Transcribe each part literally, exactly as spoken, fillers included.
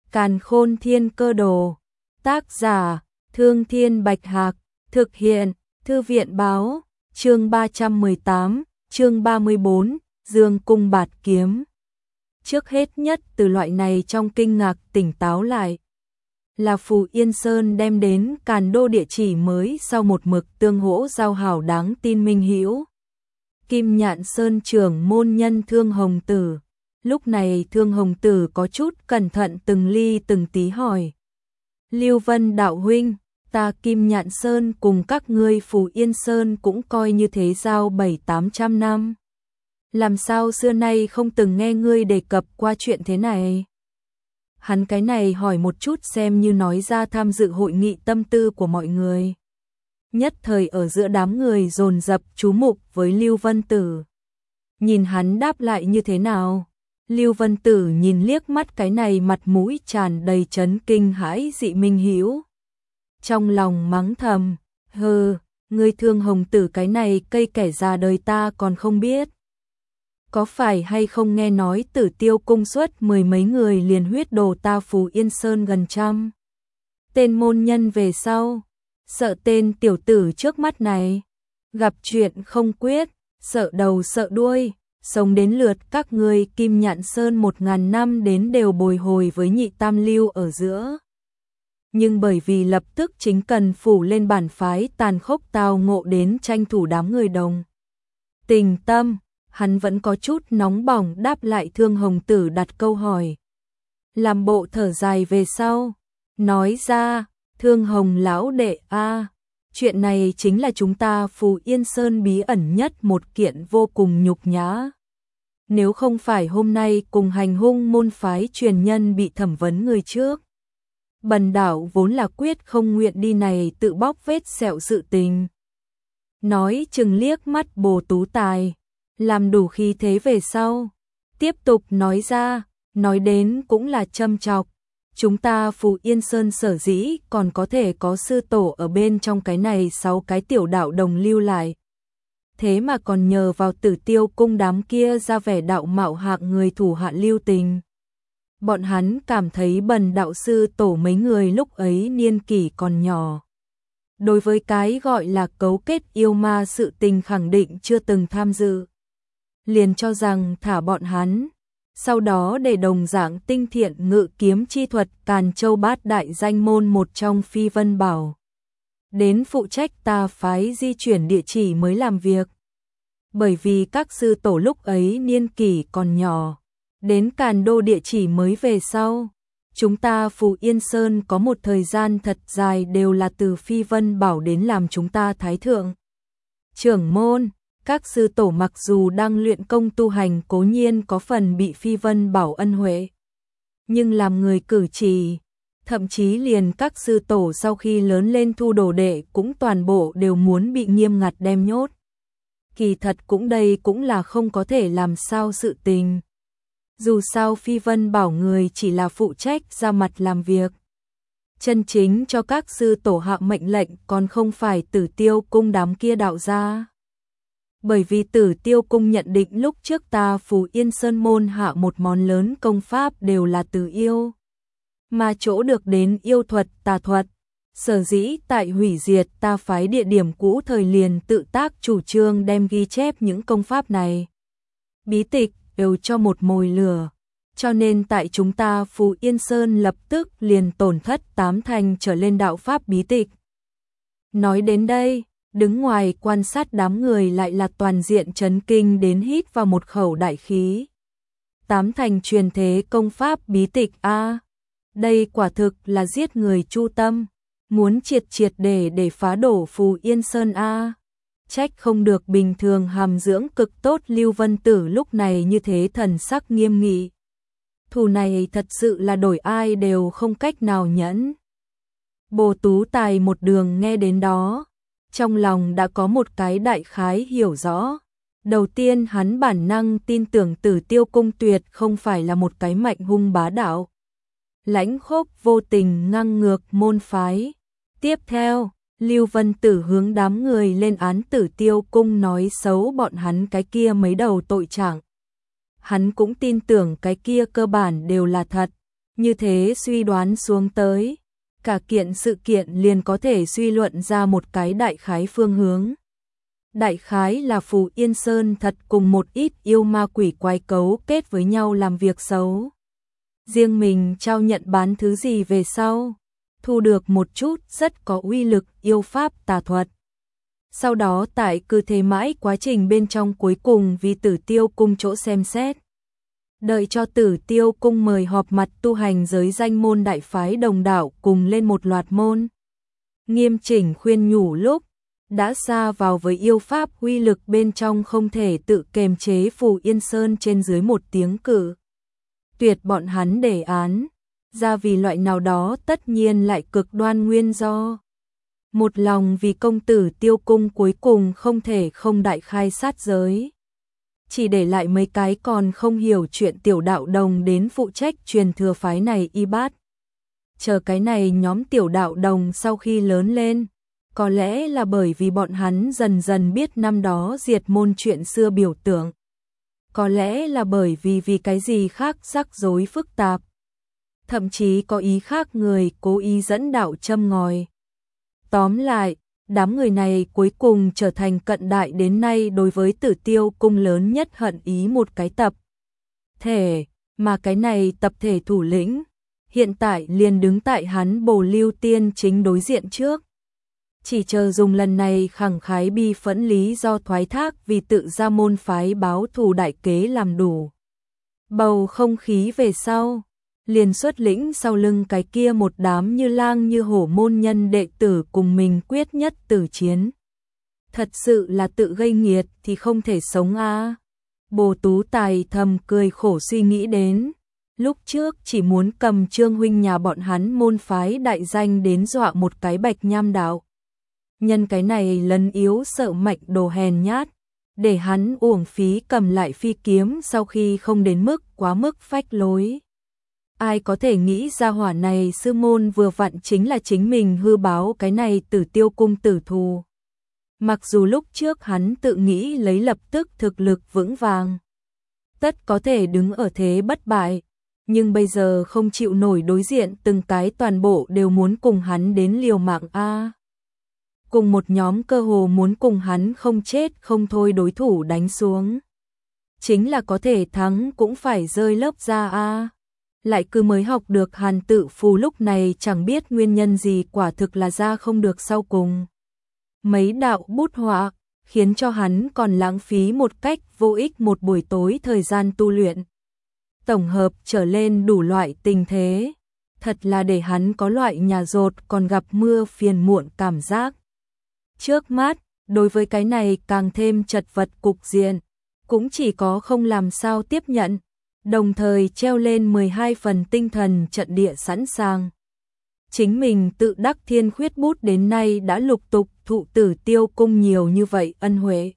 Càn Khôn Thiên Cơ Đồ. Tác giả: Thương Thiên Bạch Hạc. Thực hiện: Thư viện báo. Chương ba trăm mười tám, chương ba mươi bốn, Dương Cung Bạt Kiếm. Trước hết nhất từ loại này trong kinh ngạc tỉnh táo lại. Là Phù Yên Sơn đem đến Càn Đô địa chỉ mới sau một mực tương hỗ giao hảo đáng tin minh hữu. Kim Nhạn Sơn trưởng môn nhân Thương Hồng Tử. Lúc này Thương Hồng Tử có chút cẩn thận từng ly từng tí hỏi. Lưu Vân đạo huynh, ta Kim Nhạn Sơn cùng các ngươi Phù Yên Sơn cũng coi như thế giao bảy tám trăm năm. Làm sao xưa nay không từng nghe ngươi đề cập qua chuyện thế này? Hắn cái này hỏi một chút xem như nói ra tham dự hội nghị tâm tư của mọi người. Nhất thời ở giữa đám người dồn dập chú mục với Lưu Vân Tử. Nhìn hắn đáp lại như thế nào? Lưu Vân Tử nhìn liếc mắt cái này mặt mũi tràn đầy chấn kinh hãi dị minh hữu. Trong lòng mắng thầm, hừ, ngươi Thương Hồng Tử cái này cây kẻ già đời ta còn không biết. Có phải hay không nghe nói Tử Tiêu cung suất mười mấy người liền huyết đồ ta Phù Yên Sơn gần trăm. Tên môn nhân về sau, sợ tên tiểu tử trước mắt này, gặp chuyện không quyết, sợ đầu sợ đuôi, sống đến lượt các ngươi Kim Nhạn Sơn một ngàn năm đến đều bồi hồi với nhị tam lưu ở giữa. Nhưng bởi vì lập tức chính cần phủ lên bản phái tàn khốc tào ngộ đến tranh thủ đám người đồng. Tình tâm, hắn vẫn có chút nóng bỏng đáp lại Thương Hồng Tử đặt câu hỏi. Làm bộ thở dài về sau, nói ra, Thương Hồng lão đệ a, chuyện này chính là chúng ta Phù Yên Sơn bí ẩn nhất một kiện vô cùng nhục nhã. Nếu không phải hôm nay cùng hành hung môn phái truyền nhân bị thẩm vấn người trước, bần đạo vốn là quyết không nguyện đi này tự bóc vết sẹo sự tình. Nói chừng liếc mắt Bồ Tú Tài, làm đủ khí thế về sau, tiếp tục nói ra, nói đến cũng là châm chọc. Chúng ta Phù Yên Sơn sở dĩ còn có thể có sư tổ ở bên trong cái này sáu cái tiểu đạo đồng lưu lại. Thế mà còn nhờ vào Tử Tiêu cung đám kia ra vẻ đạo mạo hạng người thủ hạ lưu tình. Bọn hắn cảm thấy bần đạo sư tổ mấy người lúc ấy niên kỷ còn nhỏ. Đối với cái gọi là cấu kết yêu ma sự tình khẳng định chưa từng tham dự. Liền cho rằng thả bọn hắn. Sau đó để đồng dạng tinh thiện ngự kiếm chi thuật Càn Châu bát đại danh môn một trong Phi Vân Bảo. Đến phụ trách ta phái di chuyển địa chỉ mới làm việc. Bởi vì các sư tổ lúc ấy niên kỷ còn nhỏ. Đến Càn Đô địa chỉ mới về sau. Chúng ta Phù Yên Sơn có một thời gian thật dài đều là từ Phi Vân Bảo đến làm chúng ta thái thượng. Trưởng môn. Các sư tổ mặc dù đang luyện công tu hành cố nhiên có phần bị Phi Vân Bảo ân huệ, nhưng làm người cử chỉ, thậm chí liền các sư tổ sau khi lớn lên thu đồ đệ cũng toàn bộ đều muốn bị nghiêm ngặt đem nhốt. Kỳ thật cũng đây cũng là không có thể làm sao sự tình. Dù sao Phi Vân Bảo người chỉ là phụ trách ra mặt làm việc. Chân chính cho các sư tổ hạ mệnh lệnh còn không phải Tử Tiêu cung đám kia đạo gia. Bởi vì Tử Tiêu cung nhận định lúc trước ta Phù Yên Sơn môn hạ một món lớn công pháp đều là từ yêu. Mà chỗ được đến yêu thuật tà thuật. Sở dĩ tại hủy diệt ta phái địa điểm cũ thời liền tự tác chủ trương đem ghi chép những công pháp này. Bí tịch đều cho một mồi lửa. Cho nên tại chúng ta Phù Yên Sơn lập tức liền tổn thất tám thành trở lên đạo pháp bí tịch. Nói đến đây, đứng ngoài quan sát đám người lại là toàn diện chấn kinh đến hít vào một khẩu đại khí. Tám thành truyền thế công pháp bí tịch a, đây quả thực là giết người chu tâm, muốn triệt triệt để để phá đổ Phù Yên Sơn a. Trách không được bình thường hàm dưỡng cực tốt Lưu Vân Tử lúc này như thế thần sắc nghiêm nghị. Thù này thật sự là đổi ai đều không cách nào nhẫn. Bồ Tú Tài một đường nghe đến đó, trong lòng đã có một cái đại khái hiểu rõ. Đầu tiên hắn bản năng tin tưởng Tử Tiêu cung tuyệt không phải là một cái mạnh hung bá đạo, lãnh khốc vô tình ngang ngược môn phái. Tiếp theo, Lưu Vân Tử hướng đám người lên án Tử Tiêu cung nói xấu bọn hắn cái kia mấy đầu tội trạng. Hắn cũng tin tưởng cái kia cơ bản đều là thật, Như thế suy đoán xuống tới, cả kiện sự kiện liền có thể suy luận ra một cái đại khái phương hướng. Đại khái là Phù Yên Sơn thật cùng một ít yêu ma quỷ quái cấu kết với nhau làm việc xấu. Riêng mình trao nhận bán thứ gì về sau, thu được một chút rất có uy lực yêu pháp tà thuật. Sau đó tại cứ thế mãi quá trình bên trong cuối cùng vì Tử Tiêu Cung chỗ xem xét. Đợi cho Tử Tiêu Cung mời họp mặt tu hành giới danh môn đại phái đồng đạo cùng lên một loạt môn. Nghiêm chỉnh khuyên nhủ lúc, đã xa vào với yêu pháp uy lực bên trong không thể tự kềm chế Phù Yên Sơn trên dưới một tiếng cử. Tuyệt bọn hắn đề án, ra vì loại nào đó tất nhiên lại cực đoan nguyên do. Một lòng vì công tử Tiêu Cung cuối cùng không thể không đại khai sát giới. Chỉ để lại mấy cái còn không hiểu chuyện tiểu đạo đồng đến phụ trách truyền thừa phái này y bát. Chờ cái này nhóm tiểu đạo đồng sau khi lớn lên, có lẽ là bởi vì bọn hắn dần dần biết năm đó diệt môn chuyện xưa biểu tượng. Có lẽ là bởi vì vì cái gì khác rắc rối phức tạp. Thậm chí có ý khác người cố ý dẫn đạo châm ngòi. Tóm lại, đám người này cuối cùng trở thành cận đại đến nay đối với Tử Tiêu Cung lớn nhất hận ý một cái tập thể, mà cái này tập thể thủ lĩnh, hiện tại liền đứng tại hắn Bồ Lưu Tiên chính đối diện trước. Chỉ chờ dùng lần này khẳng khái bi phẫn lý do thoái thác vì tự ra môn phái báo thù đại kế làm đủ. Bầu không khí về sau, liền xuất lĩnh sau lưng cái kia một đám như lang như hổ môn nhân đệ tử cùng mình quyết nhất tử chiến. Thật sự là tự gây nghiệt thì không thể sống a. À. Bồ Tú Tài thầm cười khổ suy nghĩ đến, lúc trước chỉ muốn cầm Trương huynh nhà bọn hắn môn phái đại danh đến dọa một cái Bạch Nham đạo. Nhân cái này lấn yếu sợ mạnh đồ hèn nhát, để hắn uổng phí cầm lại phi kiếm sau khi không đến mức quá mức phách lối. Ai có thể nghĩ ra hỏa này sư môn vừa vặn chính là chính mình hư báo cái này Tử Tiêu Cung tử thù. Mặc dù lúc trước hắn tự nghĩ lấy lập tức thực lực vững vàng, tất có thể đứng ở thế bất bại, nhưng bây giờ không chịu nổi đối diện từng cái toàn bộ đều muốn cùng hắn đến liều mạng a. Cùng một nhóm cơ hồ muốn cùng hắn không chết không thôi đối thủ đánh xuống. Chính là có thể thắng cũng phải rơi lớp ra a. Lại cứ mới học được Hàn Tự Phù lúc này chẳng biết nguyên nhân gì quả thực là ra không được sau cùng. Mấy đạo bút họa khiến cho hắn còn lãng phí một cách vô ích một buổi tối thời gian tu luyện. Tổng hợp trở lên đủ loại tình thế, thật là để hắn có loại nhà rột còn gặp mưa phiền muộn cảm giác. Trước mắt, đối với cái này càng thêm chật vật cục diện, cũng chỉ có không làm sao tiếp nhận, đồng thời treo lên mười hai phần tinh thần trận địa sẵn sàng. Chính mình tự đắc thiên khuyết bút đến nay đã lục tục thụ Tử Tiêu Cung nhiều như vậy ân huệ.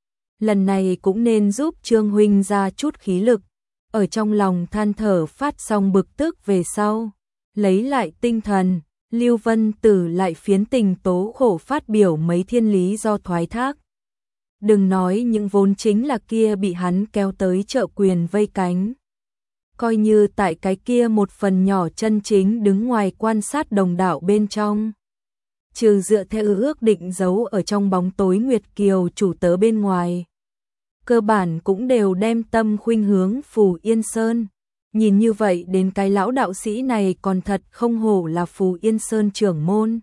Lần này cũng nên giúp Trương huynh ra chút khí lực, ở trong lòng than thở phát xong bực tức về sau, lấy lại tinh thần. Lưu Vân Tử lại phiến tình tố khổ phát biểu mấy thiên lý do thoái thác. Đừng nói những vốn chính là kia bị hắn kéo tới trợ quyền vây cánh. Coi như tại cái kia một phần nhỏ chân chính đứng ngoài quan sát đồng đạo bên trong. Trừ dựa theo ước định giấu ở trong bóng tối Nguyệt Kiều chủ tớ bên ngoài. Cơ bản cũng đều đem tâm khuynh hướng Phù Yên Sơn. Nhìn như vậy đến cái lão đạo sĩ này còn thật không hổ là Phù Yên Sơn trưởng môn.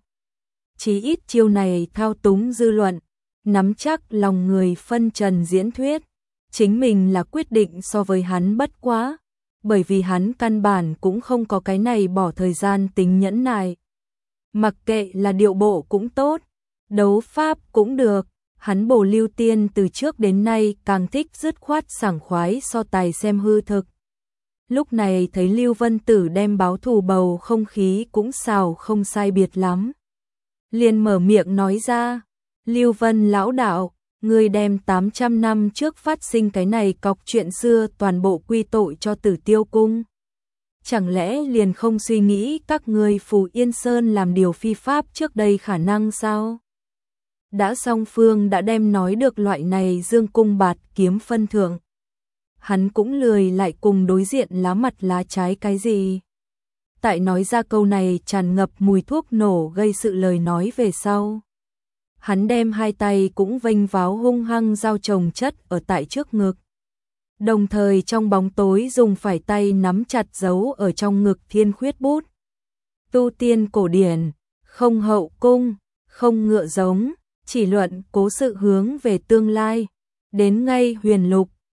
Chí ít chiêu này thao túng dư luận, nắm chắc lòng người phân trần diễn thuyết. Chính mình là quyết định so với hắn bất quá, bởi vì hắn căn bản cũng không có cái này bỏ thời gian tính nhẫn nại. Mặc kệ là điệu bộ cũng tốt, đấu pháp cũng được, hắn Bồ Lưu Tiên từ trước đến nay càng thích dứt khoát sảng khoái so tài xem hư thực. Lúc này thấy Lưu Vân Tử đem báo thù bầu không khí cũng xào không sai biệt lắm. Liền mở miệng nói ra, Lưu Vân lão đạo, người đem tám trăm năm trước phát sinh cái này cọc chuyện xưa toàn bộ quy tội cho Tử Tiêu Cung. Chẳng lẽ liền không suy nghĩ các người Phù Yên Sơn làm điều phi pháp trước đây khả năng sao? Đã song phương đã đem nói được loại này dương cung bạt kiếm phân thượng. Hắn cũng lười lại cùng đối diện lá mặt lá trái cái gì. tại nói ra câu này tràn ngập mùi thuốc nổ gây sự lời nói về sau. Hắn đem hai tay cũng vênh váo hung hăng dao chồng chất ở tại trước ngực. Đồng thời trong bóng tối dùng phải tay nắm chặt giấu ở trong ngực thiên khuyết bút. Tu tiên cổ điển, không hậu cung, không ngựa giống, chỉ luận cố sự hướng về tương lai. Đến ngay huyền lục,